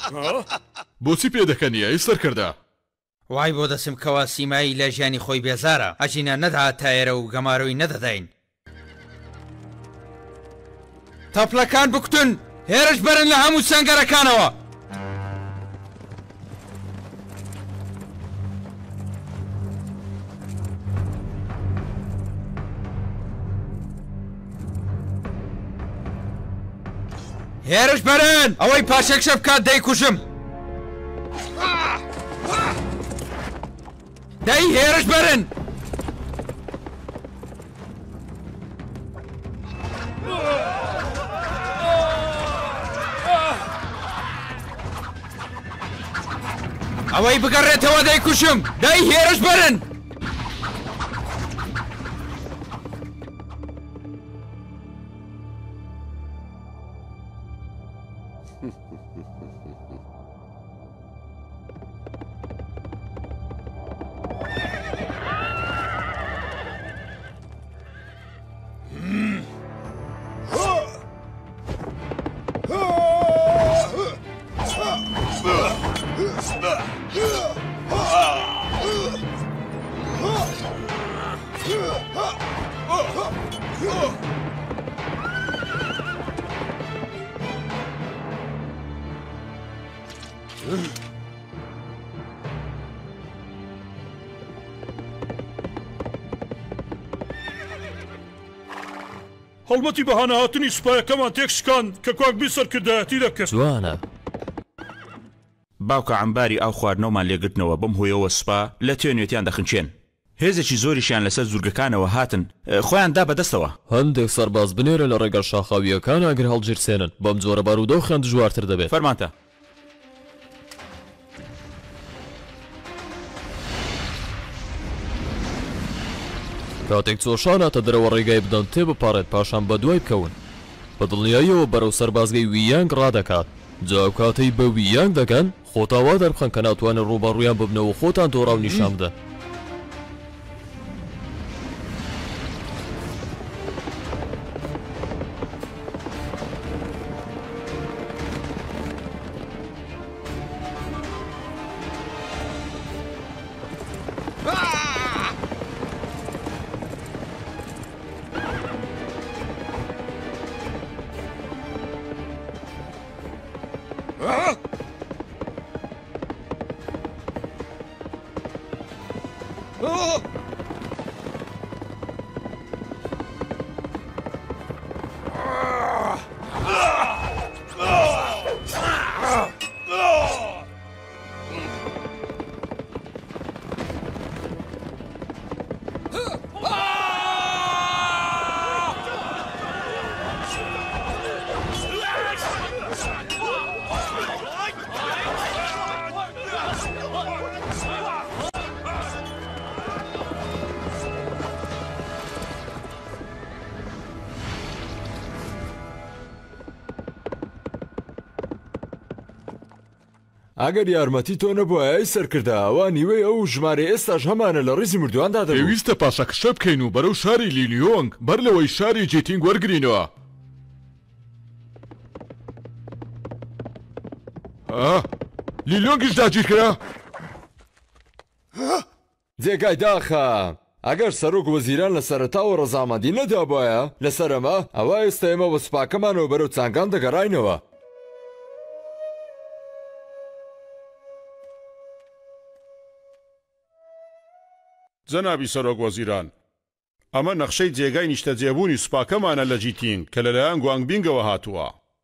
بۆچی پێدەکەنیە ئەی سەرکەردە؟ وای بۆ دەسم کەوا سیمایی لە ژیانی خۆی بێزارە ئەجینە نەدات تایرە و گەمارۆی نەدەداین تەپلەکان بکوتن هێرش بەرن لە هەموو سەنگەرەکانەوە هێرش بەرن ئەوەی پاشێک شە بکات دەیکوژم دەی هێرش بەرن ئەوەی بگەڕێتەوە دەیکوشم دەی هێرش بەرن هەڵمەتی بەهانە هاتنی سوپایەکەمان تێک شکاند کە کواک بیسەر کردایەتی دەکرد. جوانە باوکە عەمباری ئاو خواردنەوەمان لێگرتنەوە بەم هۆیەوە سوپا لە توێنێتیان دەخنچێن. هێزێکی زۆریشیان لەسەر زورگەکانەوە هاتن خۆیان دا بەدەستەوە. هەندێک سەرباز بنێرە لە ڕێگە شاخاویەکان ئەگەر هەڵگیرسێنن بەم جۆرە بارودۆخیان دژوارتر دەبێت. فەرمانتە. کاتێک چۆشاناتە دەرەوە ڕێگای بدەن تێ بپارێت پاشان بە دوای بکەون بە دڵنیاییەوە بەرەو سەربازگەی ویانگ ڕادەکات جاو کاتەی بە ویانگ دەگەن خۆتاوا دەربخەن کە ناتوانن ڕوبەڕوویان ببنەوە خۆتان تۆڕاو نیشان بدەن. ئەگەر یارمەتی تۆ نەبووە ئەی سەرکردە ئەوە نیوەی ئەو ژمارە ئێستاش هەمانە لە ڕیزی مردوواندا دەبێت. پێویستە پاشەکشە بکەین و بەرەو شاری لیلیۆنگ بەر لەوەی شاری جێتینگ وەرگرینەوە. لیلیۆنگیش داگیرکرا؟ جێگای داخە ئەگەر سەرۆک وەزیران لە سەرەتاوە ڕەزامەندی نەدابووایە لەسەر ئەمە ئەوە ئێستا ئێمە بە سوپاکەمانەوە بەرەو چانگان دەگەڕاینەوە. جەنابی سەرۆک وەزیران، ئەمە نەخشەی جێگای نیشتە جێبوونی سوپاکەمانە لە جیتینگ کە لەلایەن گوانگبینگەوە هاتووە.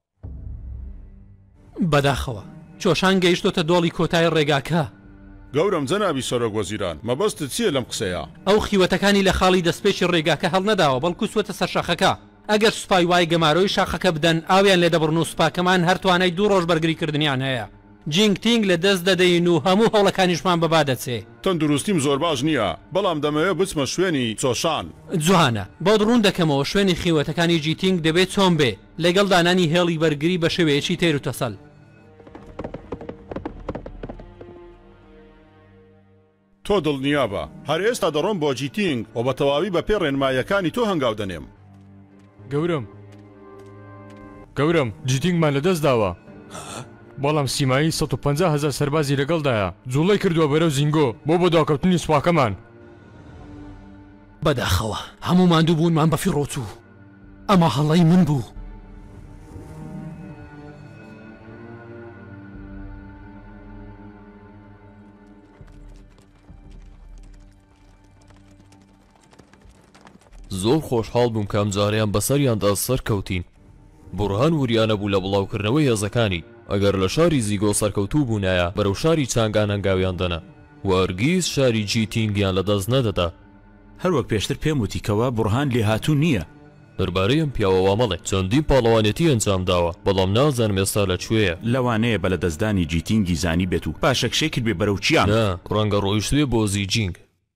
بەداخەوە چۆشان گەیشتۆتە دۆڵی کۆتای ڕێگاکە. گەورم جەنابی سەرۆک وەزیران، مەبەستت چییە لەم قسەیە؟ ئەو خیوەتەکانی لە خاڵی دەستپێکی ڕێگاکە هەڵ نەداوە بەڵکو سوەتە سەر شاخەکە. ئەگەر سوپای وای گەمارۆی شاخەکە بدەن ئاویان لێ دەبڕن و سوپاکەمان هەرتوانای 2 ڕۆژ بەرگریکردنیان هەیە. جینگتینگ لە دەست دەدەین و هەموو هەوڵەکانیشمان بەبادەچێ. تەندروستیم زۆر باش نییە، بەڵام دەمەوێت بچمە شوێنی چۆشان. جوانە بۆ دڕوون دەکەمەوە شوێنی خیوەتەکانی جیتینگ دەبێت چۆن بێ لەگەڵ دانانی هێڵی بەرگری بە شێوەیەکی تێر و تەسەل. تۆ دڵنیا بە هەر ئێستا دەڕۆم بۆ جیتینگ و بە تەواوی بە پێ ڕێنمایەکانی تۆ هەنگاو دەنێم. گەورم جیتینگمان لەدەست داوە. بەڵام سیمایی 150,000 سەربازی لەگەڵدایە جوڵەی کردووە بەرەو زینگۆ بۆ بەداکەوتنی سوپاکەمان. بەداخەوە هەموو ماندوو بوونمان بەفی ڕۆچوو ئەمە هەڵەی من بوو. زۆر خۆشحاڵ بووم کە ئەمجاریان بەسەریاندا سەرکەوتین. بورهان وریانە بوو لە بڵاوکردنەوەی هێزەکانی ئەگەر لە شاری زیگۆ سەرکەوتوو بوونایە بەرەو شاری چانگان هەنگاویان دەنا وەرگیز شاری جیتینگیان لەدەست نەدەدا. هەروەک پێشتر پێم وتیکەوە بورهان لێهاتوو نییە. دەربارەی ئەم پیاوەوا مەڵێ چەندین پاڵەوانێتی ئەنجام داوە بەڵام نازانم ئێستا لەکوێیە. لەوانەیە بە لە دەستدانی جیتینگی زانی بێت و پاشەکشەی کرد بێ بەرەو چیان. نا ڕەنگە ڕۆیشتوێ بۆ زیجینگ.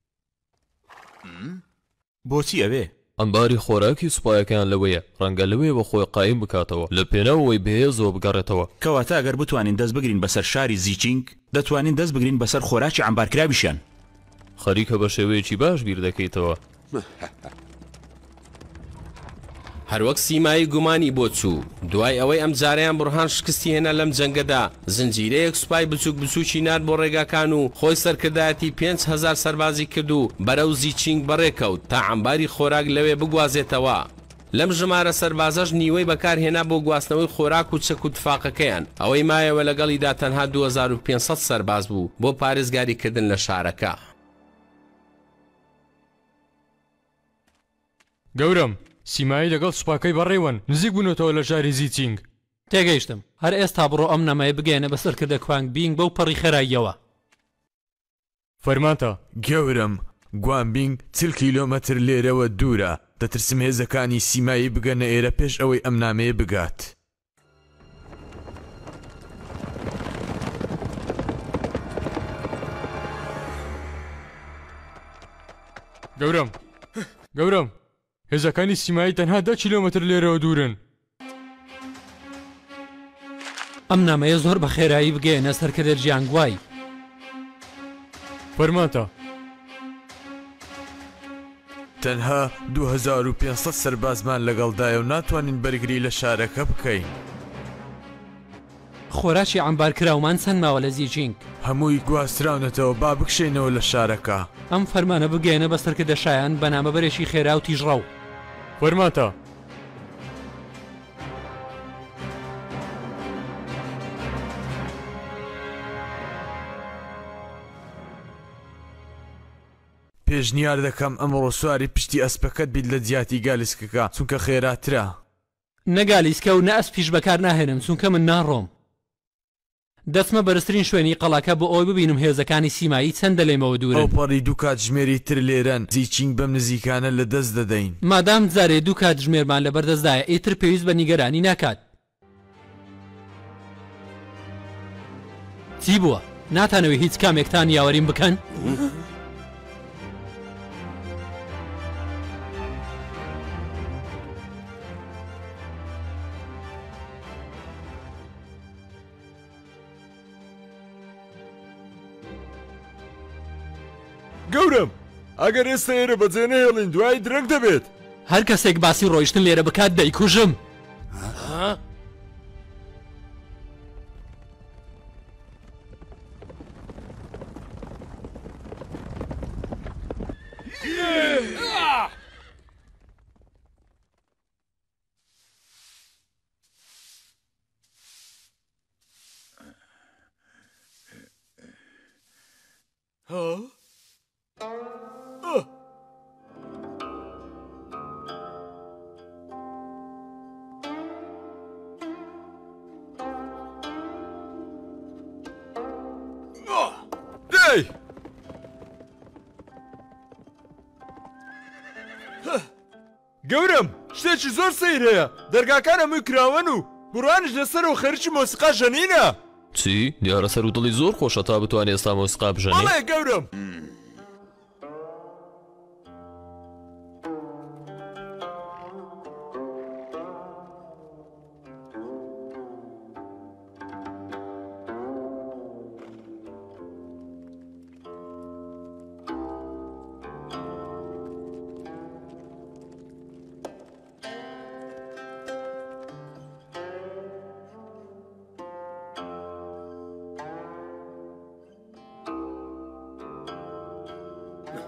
بۆچی ئەوێ؟ ئەمباری خۆراکی سوپایەکان لەوەیە ڕەنگە لەوێ بە خۆی قایم بکاتەوە لە پێناوەوەی بەهێزەوە بگەڕێتەوە. کەواتە ئەگەر بتوانین دەست بگرین بەسەر شاری زیچینگ دەتوانین دەست بگرین بەسەر خۆراکی عەمبارکراویشیان. خەریکە بە شێوەیەکی باش بیر دەکەیتەوە. هەروەک سیمایی گومانی بۆ چوو دوای ئەوەی ئەم جاریان بورهان شکستی هێنا لەم جەنگەدا زنجیرەیەک سوپای بچووک بچووکی نات بۆ ڕێگاکان و خۆی سەرکردایەتی 5,000 سەربازی کرد و بەرەو زیچینگ بەڕێکەوت تا عەمباری خۆراک لەوێ بگوازێتەوە. لەم ژمارە سەربازەش نیوەی بەکارهێنا بۆ گواستنەوەی خۆراک و چەک و تفاقەکەیان ئەوەی مایەوە لەگەڵیدا تەنها 2500 سەرباز بوو بۆ پارێزگاریکردن لە شارەکە. گەورم سیمایی لەگەڵ سوپاکەی بەڕێوەن نزیک بوونەتەوە لە شاری زیچینگ. تێگەیشتم هەر ئێستا بڕۆ ئەم نەمایە بگەێنە بەسەرکردە کوانگ بینگ بەو پەڕی خێراییەوە. فەرمانتە. گەورم گوانبینگ 40 کیلۆمەتر لێرەوە دوورە دەترسم هێزەکانی سیمایی بگەنە ئێرە پێش ئەوەی ئەم نامەیە بگات. گەورم هێزەکانی سیمایی تەنها 10 کیلۆمەتر لێرەوە دوورن. ئەم نامەیە زۆر بە خێرایی بگەێنە سەرکردە جیانگوای. فەرمانتە. تەنها 2500 سەربازمان لەگەڵدایە و ناتوانین بەرگری لە شارەکە بکەین. خۆراکی عەمبارکراومان چەند ماوە لە زیجینگ؟ هەمووی گواستراونەتەوە با بکشێنەوە لە شارەکە. ئەم فەرمانە بگەێنە بە سەرکردە شایان بە نامەبەرێکی خێرا و تیژڕەو. فەرمانتە. پێشنیار دەکەم ئەمڕۆ سواری پشتی ئەسپەکەت بیت لە جیاتی گالیسکەکە چونکە خێراترە. نەگالیسکە و نە ئەس پیش بەکار ناهێنم چونکە من ناڕۆم. دەچمە بەرزترین شوێنی قەڵاکە بۆ ئەوی ببینم هێزەکانی سیمایی چەندە لێمەوە دوورن. ئەو پەڕی دوو کات ژمێری تر لێرەن زیچینگ بەم نزیکانە لە دەست دەدەین. مادام جارێ دوو کات ژمێرمان لە بەردەستدایە ئیتر پێویست بە نیگەرانی ناکات. چی بووە؟ ناتانەوەی هیچ کامێکتان یاوەریم بکەن؟ گەورم ئەگەر ئێستا ئێرە بەجێ نەهێڵین دوای درەنگ دەبێت. هەر کەسێک باسی ڕۆیشتن لێرە بکات دەیکوژم. گەورم شتێکی زۆر سەیر هەیە دەرگاکان هەمووی کراوەن و بڕوانش لەسەر و خەرکی مۆسیقا ژەنینە. چی؟ دیارە سەر و دڵی زۆر خۆشە تا بتوانێت ئێستا مۆسیقا بژەنێ؟ بەڵێ گەورم.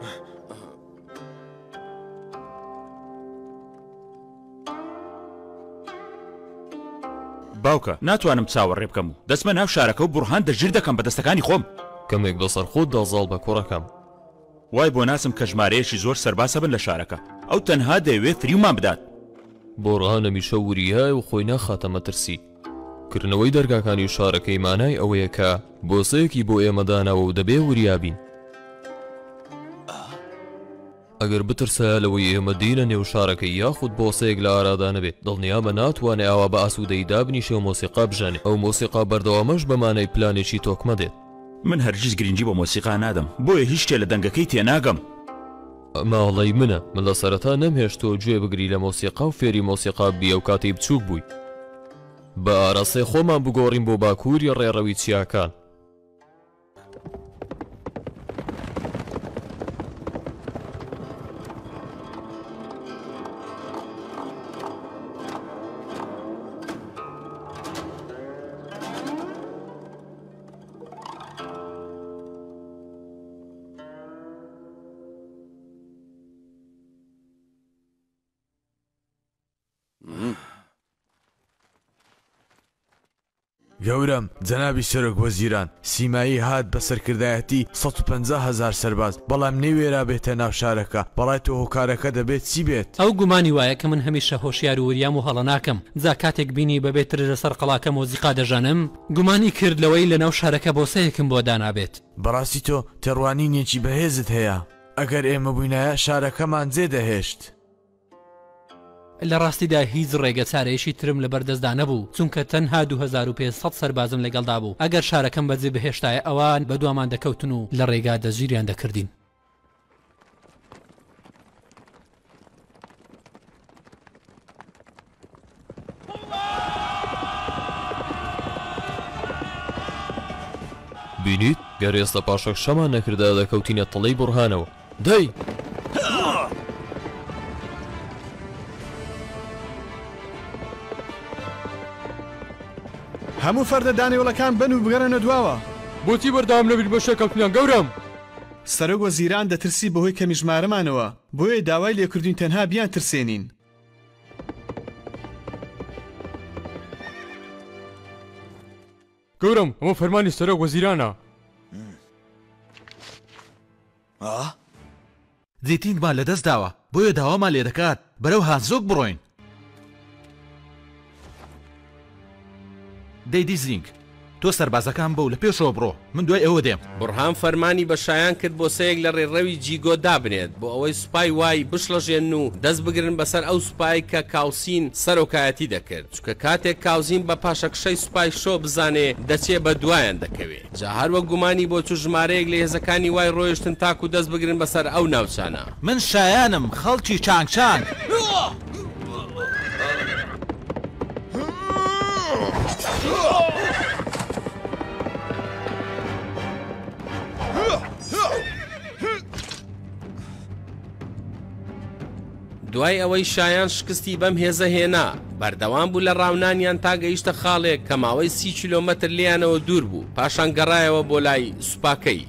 باوکە ناتوانم چاوەڕێ بکەم و دەستمە ناو شارەکە و بورهان دەژیر دەکەم بە دەستەکانی خۆم. کەمێک بەسەر خۆت داڵ بە کوڕەکەم. وای بۆ ناسم کە ژمارەیەکی زۆر سەرباسە بن لە شارەکە، ئەو تەنها دەیەوێت فریومان بدات. بۆڕان هەمیشە وریای و خۆی ناخاتە مەترسی. کردنەوەی دەرگاکانی شارەکەی مانای ئەوەیە کە بۆسەیەکی بۆ ئێمەدانەوە و دەبێ وریابین. ئەگەر بترسە لەوەی ئێمە دینە نێو شارەکەی یاخود بۆسەیەک لە ئارادا نەبێت دڵنیامە ناتوانێت ئاوا بە ئاسوودەی دابنیشێ و مۆسیقا بژانێ. ئەو مۆسیقا بەردەوامەش بەمانەی پلانێکی تۆکمە دێت. من هەرگیز گرنگی بە مۆسیقا نادەم، بۆیە هیچ شتێ لە دەنگەکەی تێناگەم. ماڵی منە، من لە سەرەتا نەمهێشتۆ گوێ بگری لە مۆسیقا و فێری مۆسیقا بیە و کاتی بچووک بووی. بە ئاراستەی خۆمان بگۆڕین بۆ باکووری ڕێڕەوی چیاکان. گەورم جەنابی سەرۆک وەزیران، سیمایی هات بە سەرکردایەتی 150,000 سەرباز، بەڵام نەیوێرا بێتە ناو شارەکە. بەڵای تۆ هۆکارەکە دەبێت چی بێت؟ ئەو گومانی وایە کە من هەمیشە هۆشیار و وریام و هەڵە ناکەم. جا کاتێک بینی بەبێتر لەسەر قەڵاکە مۆزیقا دەژانم، گومانی کرد لەوەی لە ناو شارەکە بۆسەیەکم بۆ دانابێت. بەڕاستی تۆ تێڕوانینێکی بەهێزت هەیە. ئەگەر ئێمە بووینایە شارەکەمان جێ دەهێشت. لە ڕاستیدا هیچ ڕێگە چارەیەشی ترم لە بەردەستدا نەبوو، چونکە تەنها 2500 سەربازم لەگەڵدا بوو. ئەگەر شارەکەم بەجێ بهێشتایە ئەوان بە دوامان دەکەوتن و لە ڕێگا دەژیریان دەکردین. بینیت گەر ئێستا پاشەک شەمان نەکردا دەکەوتینە تڵەی بورهانەوە. دەی هەموو فەردە دانێوڵەکان بن و بگەڕێنە دواوە. بۆچی بەردەوام نەبیت بە شەکەوتنیان گەورم؟ سەرۆک وەزیران دەترسی بەهۆی کەمیژمارەمانەوە، بۆیە داوای لێکردوین تەنها بیان ترسێنین. گەورم ئەمە فەرمانی سەرۆک وەزیرانە. جیتینگمان لەدەست داوە، بۆیە داوامان لێ دەکات بەرەو هانزۆک بڕۆین. دەیدی زینگ، تۆ سەربازەکان بەو لە پێشەوە بڕۆ، من دوای ئەوە دێم. بورهان فەرمانی بە شایان کرد بۆ سەیەک لە ڕێڕەوی جیگۆ دابنێت بۆ ئەوەی سوپای وای بشڵەژێن و دەست بگرن بەسەر ئەو سوپای کە کاوسین سەرۆکایەتی دەکرد، چونکە کاتێک کاوزین بە پاشەکشەی سوپای شۆ بزانێ دەچێ بە دوایان دەکەوێت. جا هەروە گومانی بۆ چوو ژمارەیەک لە هێزەکانی وای ڕۆیشتن تاکو دەست بگرن بەسەر ئەو ناوچانە. من شایانم خەڵکی چانگچانگ. دوای ئەوەی شایان شکستی بەم هێزە هێنا، بەردەوام بوو لە ڕاونانیان تا گەیشتە خاڵێک کە ماوەی 30 کیلۆمەتر لیانەوە دوور بوو، پاشان گەڕایەوە بۆ لای سوپاکەی.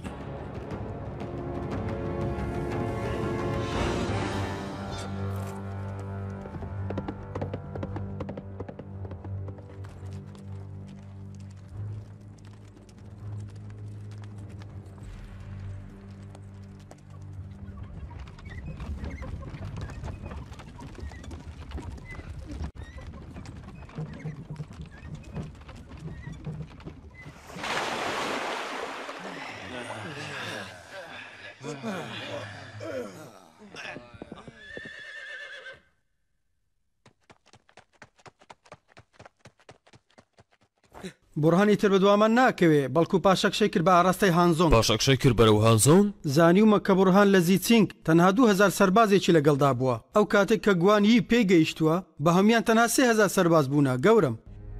بورهانی تر بەدوامان ناکەوێ، بەڵکو پاشەکشەی کرد بە ئاراستەی هانزۆن. پاشەکشەی کرد بەرەو هانزۆن؟ زانیومە کە بورهان لە زیچینگ تەنها 2000 سەربازێکی لەگەڵدا بووە. ئەو کاتێک کە گوانی پێگەیشتووە بە هەمویان تەنها 3000 سەرباز بوونە. گەورم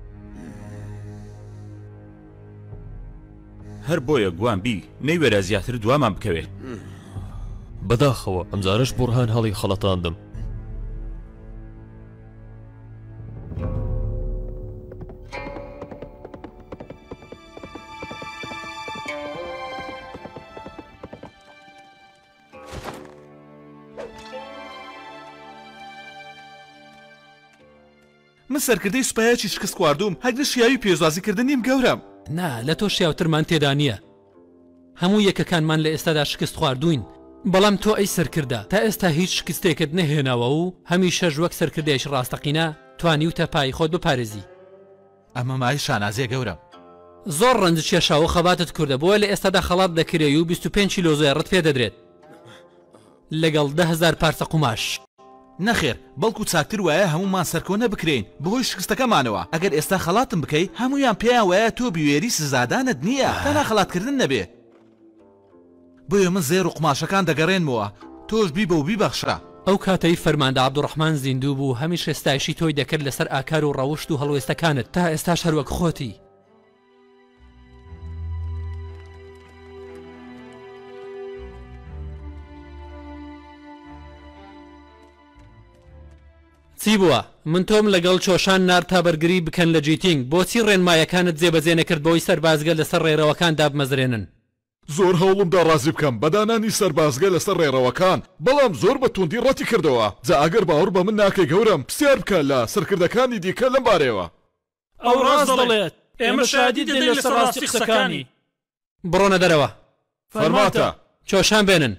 هەر بۆیە گوانبی نەیوێرە زیاتر دوامان بکەوێت. بەداخەوە ئەمجارش بورهان هەڵی خەڵەتاندم. من سەرکردەی سوپایەکی شکست خواردوم هەگرە شیاوی پێشوازیکردنیم گەورم نا لە تۆ شیاوترمان تێدا نییە هەموو یەکەکانمان لە ئێستادا شکست خواردوین بەڵام تۆ ئەی سەرکردە تا ئێستا هیچ شکستێکت نەهێناوە و هەمیشەش وەک سەرکردێش ڕاستەقینە توانیوتە پای خۆت بپارێزی ئەمە مای شانازیە گەورم زۆر ڕەنج کێشاوە خەباتت کوردە بۆە لە ئێستادا خەڵات دەکرێ و 25 کیلۆ زۆیڕت پێ دەدرێت لەگەڵ 10,000 پارچە قوماش نەخێر بەڵکو چاکتر وایە هەمومان سەرکۆنە بکرێن بەهۆی شکستەکەمانەوە ئەگەر ئێستا خەڵاتم بکەی هەمویان پێیان وایە تۆ بیوێری سزادانت نییە تەنها خەڵاتکردن نەبێ بۆیە من زێر و قماشەکان دەگەڕێنمەوە تۆش بی بە و بیبەخشە ئەو کاتەی فەرماندا عەبدوڕەحمان زیندوو بوو هەمیش ئێستایشی تۆی دەکرد لەسەر ئاکار و ڕەوشت و هەڵوێستەکانت تا ئێستاش هەروەک خۆتی چی بووە من تۆم لەگەڵ چۆشان نار تا بەرگری بکەن لە جیتینگ بۆچی ڕێنمایەکانت جێبەجێ نەکرد بۆی سەربازگە لەسەر ڕێڕەوەکان دابمەزرێنن زۆر هەوڵمدا ڕازی بکەم بەدانانی سەربازگە لەسەر ڕێڕەوەکان بەڵام زۆر بە توندی ڕەتی کردەوە جا ئەگەر باوەڕ بە من ناکەی گەورم پرسیار بکە لە سەرکردەکانی دیکە لەم بارەوە ئەو ڕاست دەڵێت ئێمە شادی دەدەین لەسەر ڕاستی قسەکانی بڕۆنە دەرەوە فەرماتە چۆشان بێنن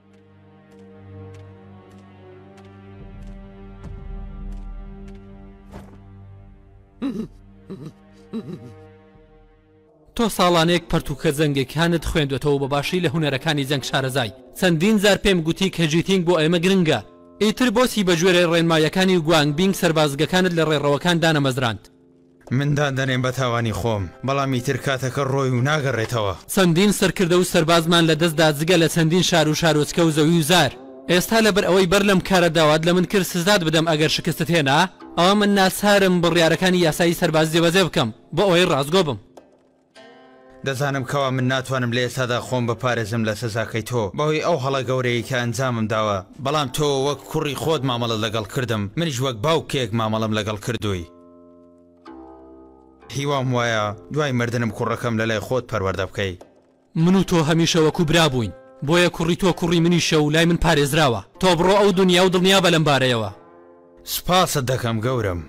تۆ ساڵانەیەک پەرتوکە جەنگێکانت خوێندوێتەوە بە باشی لە هونەرەکانی جەنگ شارەزای چەندین جار پێم گوتی کە جیتینگ بۆ ئێمە گرنگە ئیتر بۆچی بە گوێرە ڕێنمایەکانی گوانگبینگ سەربازگەکانت لە ڕێڕەوەکان دانەمەزراند مندان دەنێن بە تاوانی خۆم بەڵام ئیتر کاتەکە ڕۆی و ناگەڕێتەوە چەندین سەرکردە و سەربازمان لە دەستدا جگە لە چەندین شار و شارۆچکە و زەوی و زار ئێستا لەبەر ئەوەی بەر لەم کارە داوات لە من کرد سزاد بدەم ئەگەر شکستت هێنا ئەوە من ناسارم بڕیارەکانی یاسایی سەرباز جێبەجێ بکەم بۆ ئەوەی ڕازگۆ بم دەزانم کەوا من ناتوانم لە ئێستادا خۆم بپارێزم لە سزاکەی تۆ بەهۆی ئەو هەڵە گەورەیە کە ئەنجامم داوە بەڵام تۆ وەک کوڕی خۆت مامەڵە لەگەڵ کردم منیش وەک باوکێک مامەڵم لەگەڵ کردووی هیوام وایە دوای مردنم کوڕەکەم لە لای خۆت پەروەردە بکەی من و تۆ هەمیشە وەکو برا بووین بۆیە کوڕی تۆ کوڕی منیشە و لای من پارێزراوە تۆ بڕۆ ئەو دنیا و دڵنیا بە لەم بارەیەوە سپاست دەکەم گەورم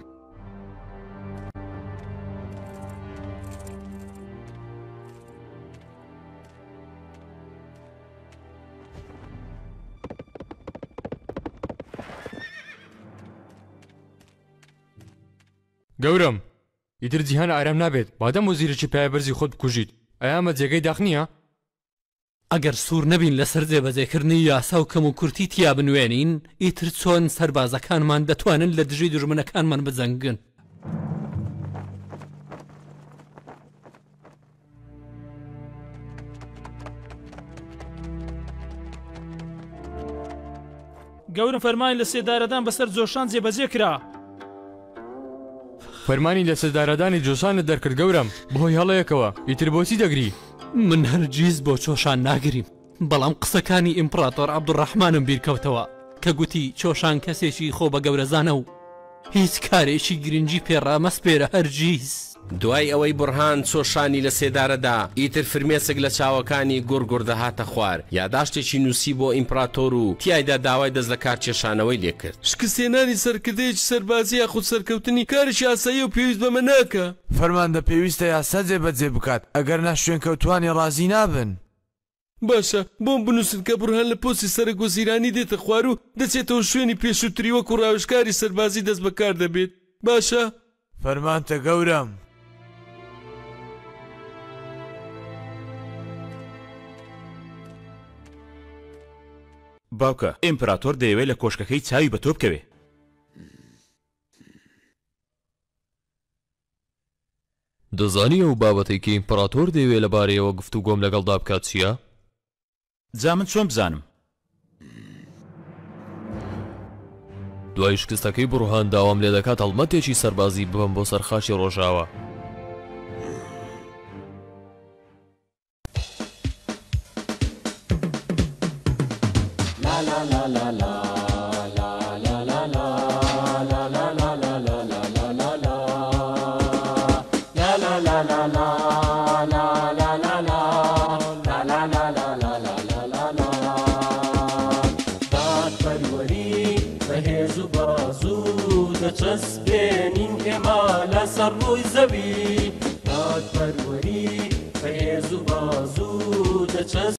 گەورم ئیتر جیهان ئارام نابێت بادەم وەزیرێکی پایەبەرزی خۆت بکوژیت ئەیا ئەمە جێگەی داخ نییە ئەگەر سوور نەبین لەسەر جێبەجێکردنی یاسا و کەم و کورتی تیا بنوێنین ئیتر چۆن سەربازەکانمان دەتوانن لە دژی دوژمنەکانمان بجەنگن گەورم فەرمانی لە سێدارەدان بەسەر جۆشان جێبەجێ کرا فەرمانی لە سەردارەدانی جۆشانت دەرکرد گەورم بەهۆی هەڵەیەکەوە ئیتر بۆچی دەگری من هەرگیز بۆ چۆشان ناگریم بەڵام قسەکانی ئیمپراتۆر عەبدوڕەحمانم بیرکەوتەوە کە گوتی چۆشان کەسێکی خۆ بە گەورەزانە و هیچ کارێکی گرنگی پێڕامەسپێرە هەرگیز دوای ئەوەی بڕهان چۆشانی لە سێدارەدا ئیتر فرمێسک لە چاوەکانی گوڕگوڕ دەهاتە خوار یاداشتێکی نووسی بۆ ئیمپراتۆر و تیایدا داوای دەست لە کار کێشانەوەی لێکرد شکستێنانی سەرکردەیەکی سەربازی یاخود سەرکەوتنی کارێکی ئاسایی و پێویست بەمە ناکە فەرماندە پێویستە یاسا جێبەجێ بکات ئەگەر نا شوێنکەوتوانی ڕازی نابن باشە بۆم بنووسن کە بڕهان لە پۆستی سەرک وەزیرانی دێتە خوار و دەچێتەوە شوێنی پێشووتری وەکو ڕاوشکاری سەربازی دەست بەکار دەبێت باشە فەرمانتە گەورم باوکە ئیمپراتۆر دەیەوێت لە کۆشکەکەی چاوی بە تۆ بکەوێ دەزانی ئەو بابەتەی کە ئیمپراتۆر دەیەوێت لەبارەیەوە گفتوگۆم لەگەڵدا بکات چییە؟ جا من چۆن بزانم؟ دوای شکستەکەی بڕوهان داوام لێ دەکات هەڵمەتێکی سەربازی ببەم بۆ سەرخاشی ڕۆژاوە دەچەسبێنین ئێمە لەسەر ڕووی زەوی دادپەروەری بەهێز و باز و دەچەس